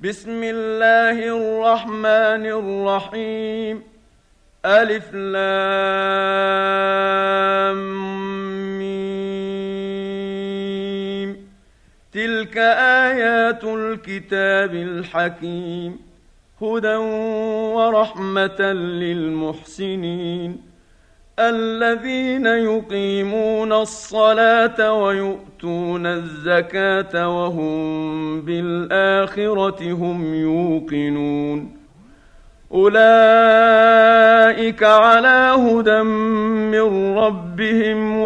بسم الله الرحمن الرحيم. ألف لام ميم. تلك آيات الكتاب الحكيم، هدى ورحمة للمحسنين الذين يقيمون الصلاة ويؤتون الزكاة وهم بالآخرة هم يوقنون. أولئك على هدى من ربهم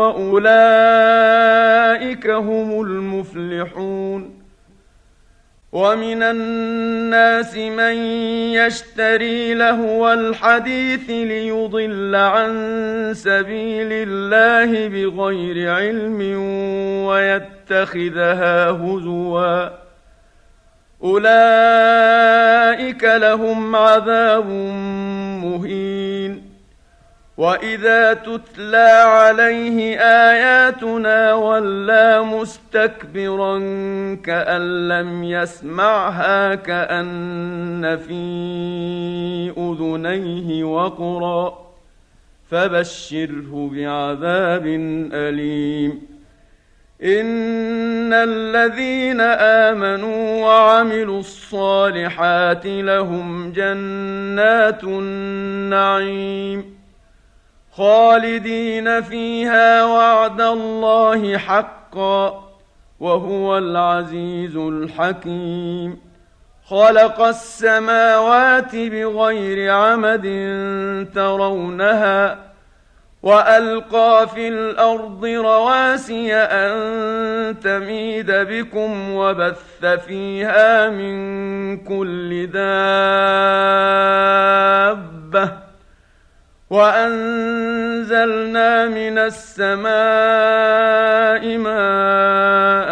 وأولئك هم المفلحون. ومن الناس من يشتري لهو الحديث ليضل عن سبيل الله بغير علم ويتخذها هزوا، أولئك لهم عذاب مهين. وإذا تتلى عليه آياتنا ولى مستكبرا كأن لم يسمعها كأن في أذنيه وقرا، فبشره بعذاب أليم. إن الذين آمنوا وعملوا الصالحات لهم جنات النعيم خالدين فيها وعد الله حقا، وهو العزيز الحكيم. خلق السماوات بغير عمد ترونها وألقى في الأرض رواسي أن تميد بكم وبث فيها من كل دابة وأنزلنا من السماء ماء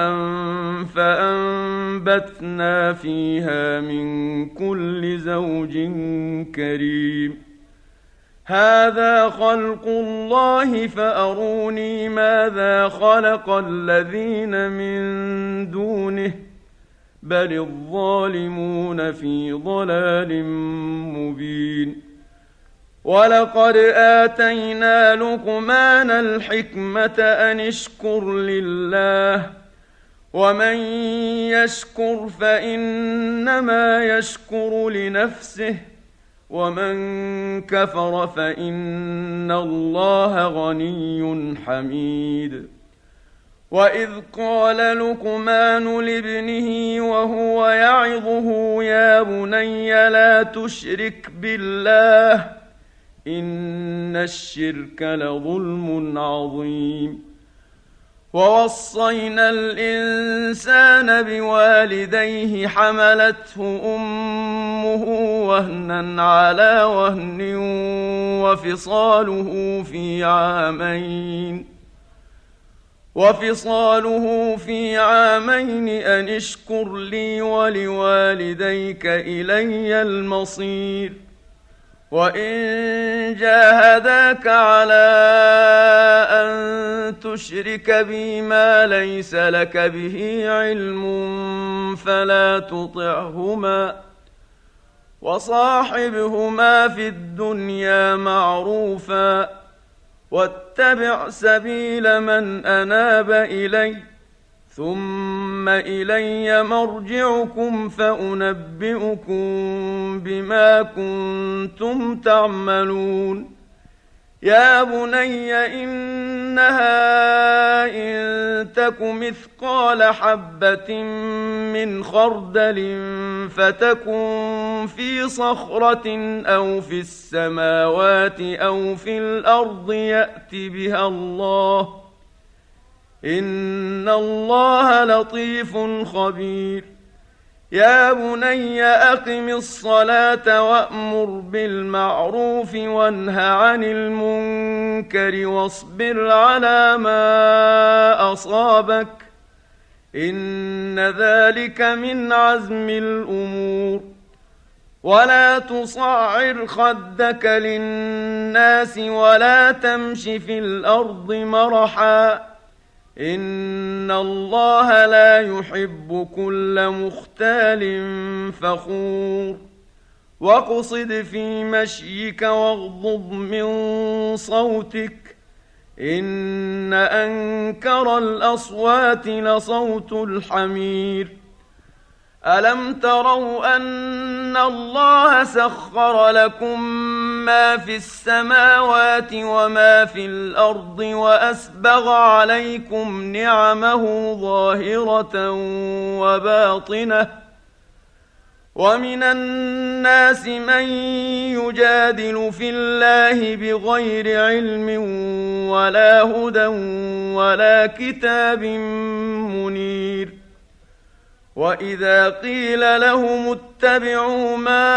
فأنبتنا فيها من كل زوج كريم. هذا خلق الله فأروني ماذا خلق الذين من دونه بل الظالمون في ضلال مبين. ولقد آتينا لقمان الحكمة أن اشكر لله، ومن يشكر فإنما يشكر لنفسه، ومن كفر فإن الله غني حميد. وإذ قال لقمان لابنه وهو يعظه يا بني لا تشرك بالله إن الشرك لظلم عظيم. ووصينا الإنسان بوالديه حملته أمه وهنا على وهن وفصاله في عامين أن اشكر لي ولوالديك إلي المصير. وإن جاهداك على أن تشرك بي ما ليس لك به علم فلا تطعهما، وصاحبهما في الدنيا معروفا، واتبع سبيل من أناب إلي، ثم إلي مرجعكم فأنبئكم بما كنتم تعملون. يا بني إنها إن تك مثقال حبة من خردل فتكن في صخرة أو في السماوات أو في الأرض يأت بها الله، إن الله لطيف خبير. يا بني أقم الصلاة وأمر بالمعروف وانه عن المنكر واصبر على ما أصابك، إن ذلك من عزم الأمور. ولا تصعر خدك للناس ولا تمش في الأرض مرحا، إن الله لا يحب كل مختال فخور واقصد في مشيك واغضض من صوتك إن أنكر الأصوات لصوت الحمير ألم تروا أن الله سخر لكم ما في السماوات وما في الأرض وأسبغ عليكم نعمه ظاهرة وباطنة ومن الناس من يجادل في الله بغير علم ولا هدى ولا كتاب منير وإذا قيل لهم اتبعوا ما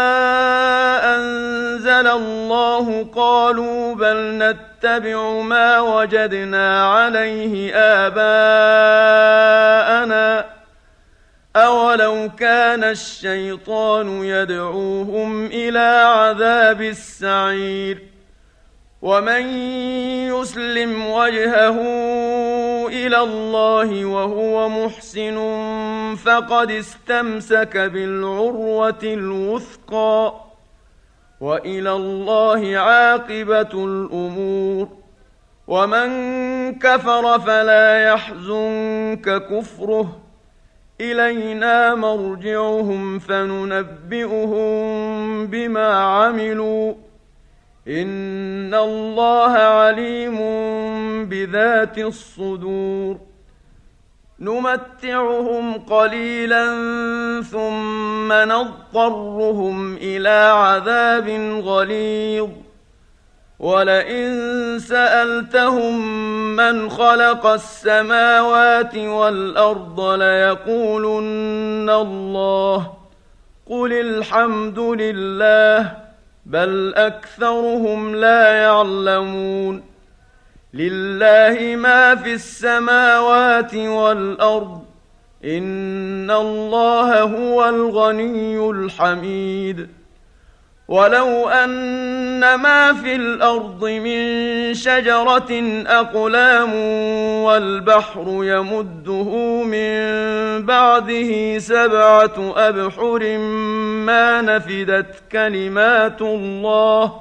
أنزل الله قالوا بل نتبع ما وجدنا عليه آباءنا أولو كان الشيطان يدعوهم إلى عذاب السعير ومن يسلم وجهه إلى الله وهو محسن فقد استمسك بالعروة الوثقى وإلى الله عاقبة الأمور ومن كفر فلا يحزنك كفره إلينا مرجعهم فننبئهم بما عملوا إن الله عليم بذات الصدور نمتعهم قليلا ثم نضطرهم إلى عذاب غليظ ولئن سألتهم من خلق السماوات والأرض ليقولن الله قل الحمد لله بل أكثرهم لا يعلمون لله ما في السماوات والأرض إن الله هو الغني الحميد ولو أن ما في الأرض من شجرة أقلام والبحر يمده من بعده 7 أبحر ما نفدت كلمات الله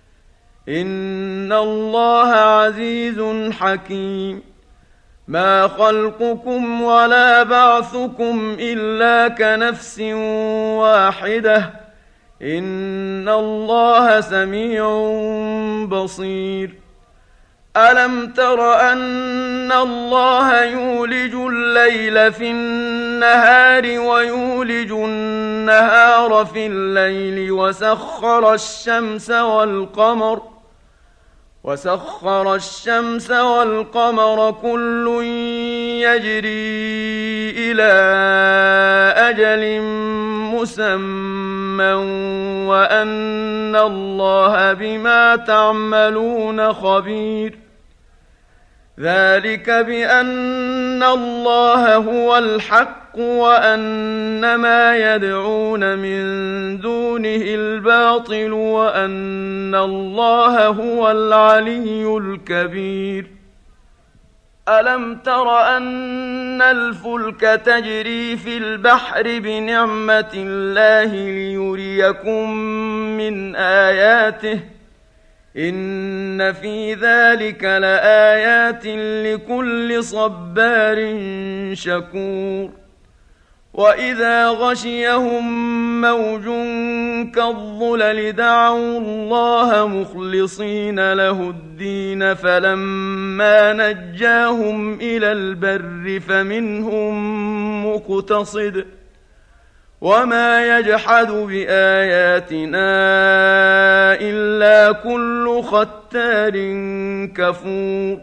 إن الله عزيز حكيم ما خلقكم ولا بعثكم إلا كنفس واحدة إن الله سميع بصير ألم تر أن الله يولج الليل في النهار ويولج النهار في الليل وسخر الشمس والقمر كل يجري إلى أجل مسمى وأن الله بما تعملون خبير ذلك بأن الله هو الحق وأن ما يدعون من دونه الباطل وأن الله هو العلي الكبير ألم تر أن الفلك تجري في البحر بنعمة الله ليريكم من آياته إن في ذلك لآيات لكل صبار شكور وإذا غشيهم موج كالظلل دعوا الله مخلصين له الدين فلما نجاهم إلى البر فمنهم مقتصد وما يجحد بآياتنا إلا كل ختار كفور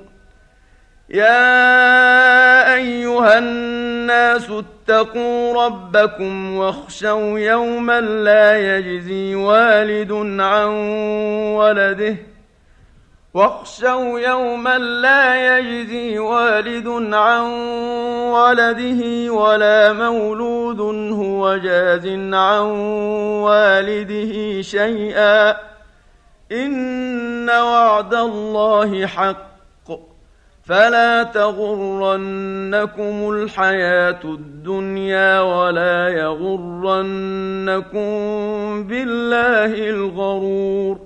يا أيها الناس اتقوا ربكم واخشوا يوما لا يجزي والد عن ولده ولا مولود هو جاز عن والده شيئا إن وعد الله حق فلا تغرنكم الحياة الدنيا ولا يغرنكم بالله الغرور.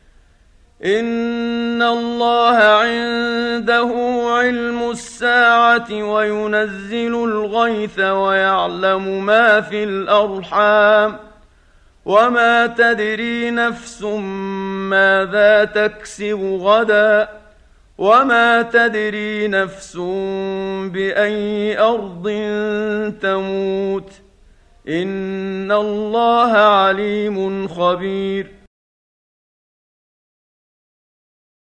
إن الله عنده علم الساعة وينزل الغيث ويعلم ما في الأرحام وما تدري نفس ماذا تكسب غدا وما تدري نفس بأي أرض تموت. إن الله عليم خبير.